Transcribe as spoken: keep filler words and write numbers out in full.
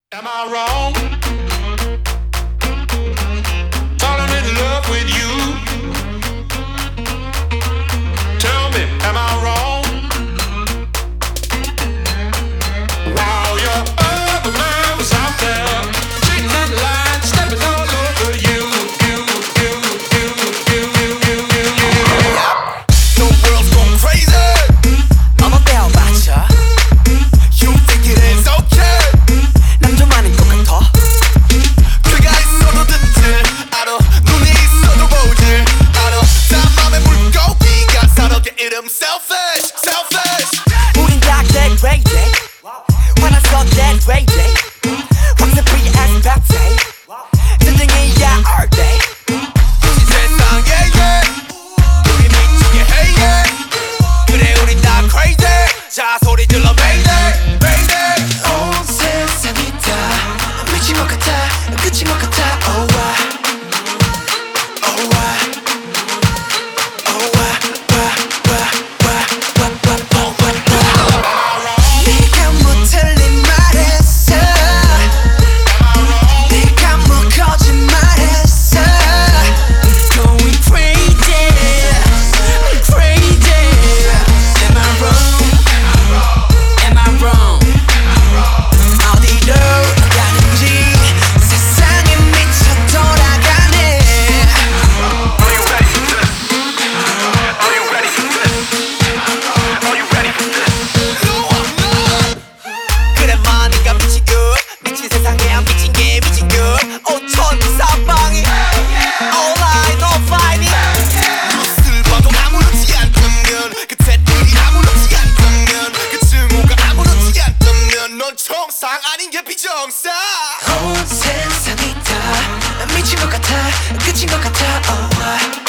Am I wrong? Falling in love with you. Tell me, am I wrong? While your other man was out there, cheating and lying, stepping all over you. You, you, you, you, you, you, you, you. The world's going crazy. 어머 떼어맞춰 You think it is okay? 남자만은 똑같아 그가 있어도 듣질 않아. 눈이 있어도 보질 않아. 다 맘에 물고기가 서로의 이름 selfish, selfish. 우린 다 that crazy 화나서 that crazy 황새 vs 벽체 전쟁이야 all day 이 세상에 yeah. 우리 미치게 해 yeah. 그래 우린 다 crazy. 자 소리 질러 mayday, mayday. 온 세상이 다 미친 것 같아 끝인 것 같아 oh why oh why oh why why why why why why why why 네가 뭐 틀린 말했어 네가 뭐 거짓말했어 Going crazy crazy Am I wrong Am I wrong 어디로 가는지 세상에 미쳐 돌아가네 Are you ready for this? Are you ready for this? Are you ready for this? No, I'm not. 그래 많이가 미친 것 미친 세상에 안 미친 게 미친 것 오천 사방이 All I know fighting 뉴스를 봐도 아무렇지 않다면 그 댓글이 아무렇지 않다면 그 증오가 아무렇지 않다면 넌 정상 아닌 게 비정상. 온 세상이 다 미친 것 같아 끝인 것 같아 oh why